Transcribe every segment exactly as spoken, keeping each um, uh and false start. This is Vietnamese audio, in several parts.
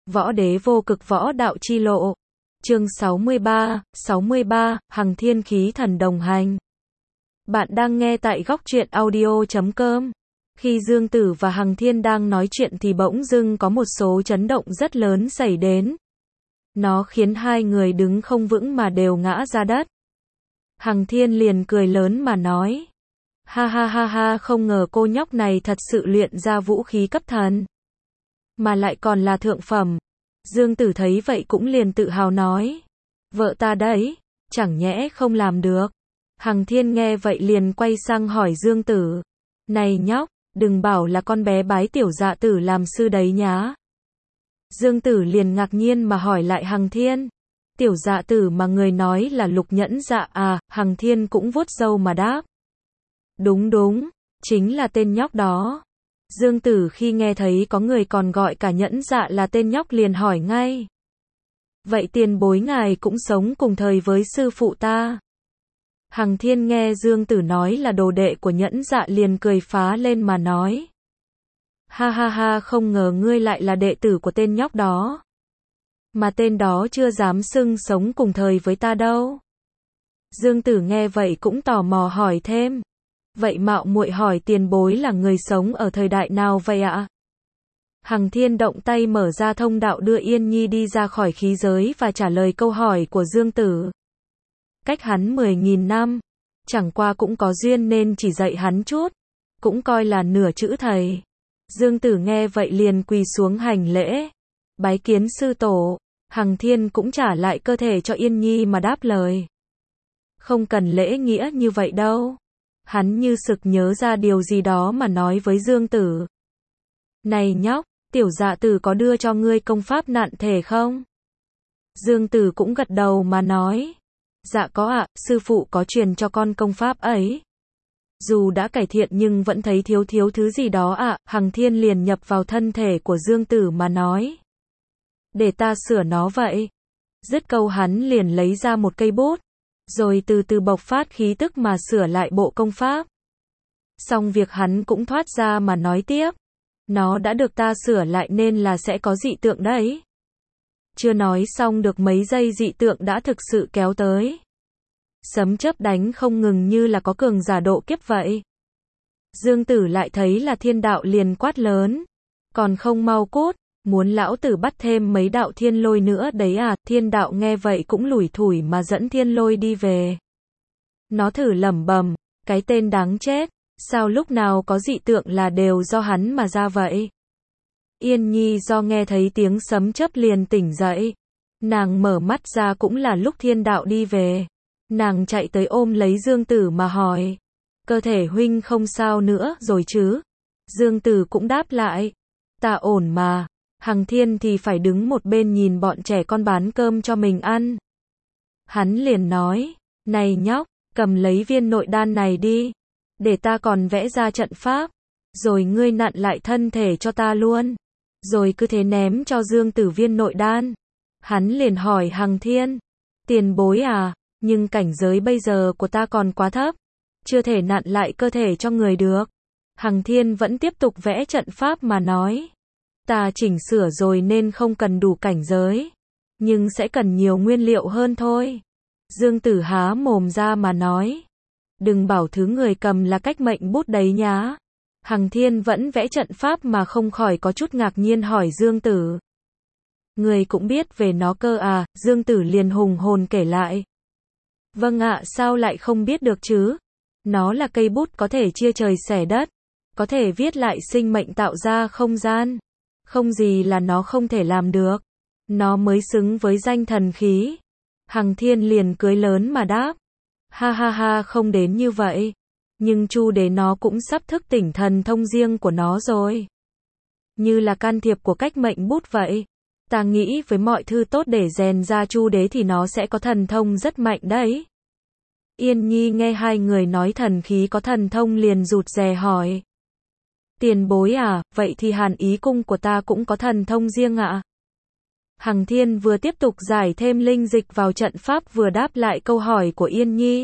Võ Đế Vô Cực Võ Đạo Chi Lộ. Chương sáu mươi ba, sáu mươi ba, Hằng Thiên Khí Thần đồng hành. Bạn đang nghe tại góc truyện audio chấm com. Khi Dương Tử và Hằng Thiên đang nói chuyện thì bỗng dưng có một số chấn động rất lớn xảy đến. Nó khiến hai người đứng không vững mà đều ngã ra đất. Hằng Thiên liền cười lớn mà nói. Ha ha ha ha, không ngờ cô nhóc này thật sự luyện ra vũ khí cấp thần. Mà lại còn là thượng phẩm. Dương Tử thấy vậy cũng liền tự hào nói. Vợ ta đấy, chẳng nhẽ không làm được. Hằng Thiên nghe vậy liền quay sang hỏi Dương Tử. Này nhóc, đừng bảo là con bé bái tiểu dạ tử làm sư đấy nhá. Dương Tử liền ngạc nhiên mà hỏi lại Hằng Thiên. Tiểu dạ tử mà người nói là Lục Nhẫn Dạ à? Hằng Thiên cũng vuốt râu mà đáp. Đúng đúng, chính là tên nhóc đó. Dương Tử khi nghe thấy có người còn gọi cả Nhẫn Dạ là tên nhóc liền hỏi ngay. Vậy tiền bối ngài cũng sống cùng thời với sư phụ ta? Hằng Thiên nghe Dương Tử nói là đồ đệ của Nhẫn Dạ liền cười phá lên mà nói. Ha ha ha, không ngờ ngươi lại là đệ tử của tên nhóc đó. Mà tên đó chưa dám xưng sống cùng thời với ta đâu. Dương Tử nghe vậy cũng tò mò hỏi thêm. Vậy mạo muội hỏi tiền bối là người sống ở thời đại nào vậy ạ? Hằng Thiên động tay mở ra thông đạo đưa Yên Nhi đi ra khỏi khí giới và trả lời câu hỏi của Dương Tử. Cách hắn mười nghìn năm, chẳng qua cũng có duyên nên chỉ dạy hắn chút, cũng coi là nửa chữ thầy. Dương Tử nghe vậy liền quỳ xuống hành lễ, bái kiến sư tổ. Hằng Thiên cũng trả lại cơ thể cho Yên Nhi mà đáp lời. Không cần lễ nghĩa như vậy đâu. Hắn như sực nhớ ra điều gì đó mà nói với Dương Tử. Này nhóc, tiểu dạ tử có đưa cho ngươi công pháp nạn thể không? Dương Tử cũng gật đầu mà nói. Dạ có ạ, sư phụ có truyền cho con công pháp ấy. Dù đã cải thiện nhưng vẫn thấy thiếu thiếu thứ gì đó ạ. Hằng Thiên liền nhập vào thân thể của Dương Tử mà nói. Để ta sửa nó vậy. Dứt câu hắn liền lấy ra một cây bút. Rồi từ từ bộc phát khí tức mà sửa lại bộ công pháp. Xong việc hắn cũng thoát ra mà nói tiếp. Nó đã được ta sửa lại nên là sẽ có dị tượng đấy. Chưa nói xong được mấy giây dị tượng đã thực sự kéo tới. Sấm chớp đánh không ngừng như là có cường giả độ kiếp vậy. Dương Tử lại thấy là thiên đạo liền quát lớn. Còn không mau cút, muốn lão tử bắt thêm mấy đạo thiên lôi nữa đấy à? Thiên đạo nghe vậy cũng lủi thủi mà dẫn thiên lôi đi về. Nó thử lẩm bẩm, cái tên đáng chết, sao lúc nào có dị tượng là đều do hắn mà ra vậy? Yên Nhi do nghe thấy tiếng sấm chớp liền tỉnh dậy. Nàng mở mắt ra cũng là lúc thiên đạo đi về. Nàng chạy tới ôm lấy Dương Tử mà hỏi. Cơ thể huynh không sao nữa rồi chứ? Dương Tử cũng đáp lại. Ta ổn mà. Hằng Thiên thì phải đứng một bên nhìn bọn trẻ con bán cơm cho mình ăn. Hắn liền nói. Này nhóc, cầm lấy viên nội đan này đi. Để ta còn vẽ ra trận pháp. Rồi ngươi nặn lại thân thể cho ta luôn. Rồi cứ thế ném cho Dương Tử viên nội đan. Hắn liền hỏi Hằng Thiên. Tiền bối à, nhưng cảnh giới bây giờ của ta còn quá thấp. Chưa thể nặn lại cơ thể cho người được. Hằng Thiên vẫn tiếp tục vẽ trận pháp mà nói. Ta chỉnh sửa rồi nên không cần đủ cảnh giới. Nhưng sẽ cần nhiều nguyên liệu hơn thôi. Dương Tử há mồm ra mà nói. Đừng bảo thứ người cầm là cách mệnh bút đấy nhá. Hằng Thiên vẫn vẽ trận pháp mà không khỏi có chút ngạc nhiên hỏi Dương Tử. Người cũng biết về nó cơ à? Dương Tử liền hùng hồn kể lại. Vâng ạ, sao lại không biết được chứ? Nó là cây bút có thể chia trời xẻ đất. Có thể viết lại sinh mệnh tạo ra không gian. Không gì là nó không thể làm được. Nó mới xứng với danh thần khí. Hằng Thiên liền cười lớn mà đáp. Ha ha ha, không đến như vậy. Nhưng Chu Đế nó cũng sắp thức tỉnh thần thông riêng của nó rồi. Như là can thiệp của cách mệnh bút vậy. Ta nghĩ với mọi thứ tốt để rèn ra Chu Đế thì nó sẽ có thần thông rất mạnh đấy. Yên Nhi nghe hai người nói thần khí có thần thông liền rụt rè hỏi. Tiền bối à, vậy thì Hàn Ý cung của ta cũng có thần thông riêng ạ? Hằng Thiên vừa tiếp tục giải thêm linh dịch vào trận pháp vừa đáp lại câu hỏi của Yên Nhi.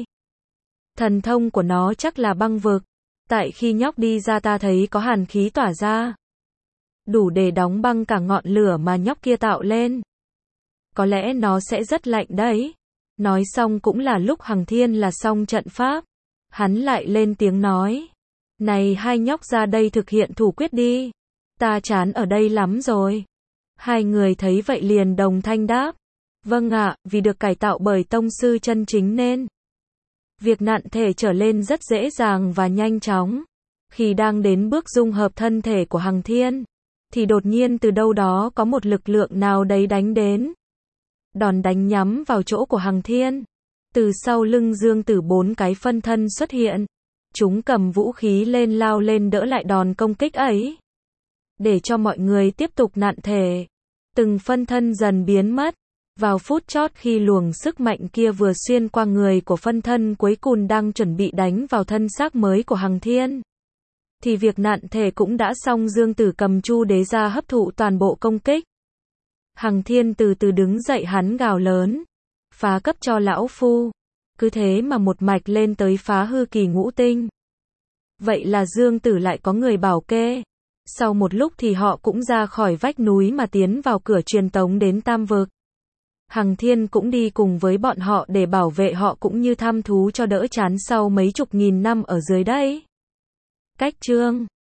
Thần thông của nó chắc là băng vực. Tại khi nhóc đi ra ta thấy có hàn khí tỏa ra. đủ để đóng băng cả ngọn lửa mà nhóc kia tạo lên. Có lẽ nó sẽ rất lạnh đấy. Nói xong cũng là lúc Hằng Thiên là xong trận pháp. Hắn lại lên tiếng nói. Này hai nhóc ra đây thực hiện thủ quyết đi. Ta chán ở đây lắm rồi. Hai người thấy vậy liền đồng thanh đáp. Vâng ạ, vì được cải tạo bởi tông sư chân chính nên việc nặn thể trở lên rất dễ dàng và nhanh chóng. Khi đang đến bước dung hợp thân thể của Hằng Thiên, thì đột nhiên từ đâu đó có một lực lượng nào đấy đánh đến. Đòn đánh nhắm vào chỗ của Hằng Thiên. Từ sau lưng Dương Tử bốn cái phân thân xuất hiện. Chúng cầm vũ khí lên lao lên đỡ lại đòn công kích ấy. Để cho mọi người tiếp tục nặn thể. Từng phân thân dần biến mất. Vào phút chót khi luồng sức mạnh kia vừa xuyên qua người của phân thân cuối cùng đang chuẩn bị đánh vào thân xác mới của Hằng Thiên. Thì việc nặn thể cũng đã xong. Dương Tử cầm chu đế ra hấp thụ toàn bộ công kích. Hằng Thiên từ từ đứng dậy, hắn gào lớn. Phá cấp cho lão phu. Cứ thế mà một mạch lên tới phá hư kỳ ngũ tinh. Vậy là Dương Tử lại có người bảo kê. Sau một lúc thì họ cũng ra khỏi vách núi mà tiến vào cửa truyền tống đến Tam Vực. Hằng Thiên cũng đi cùng với bọn họ để bảo vệ họ cũng như thăm thú cho đỡ chán sau mấy chục nghìn năm ở dưới đây. Cách chương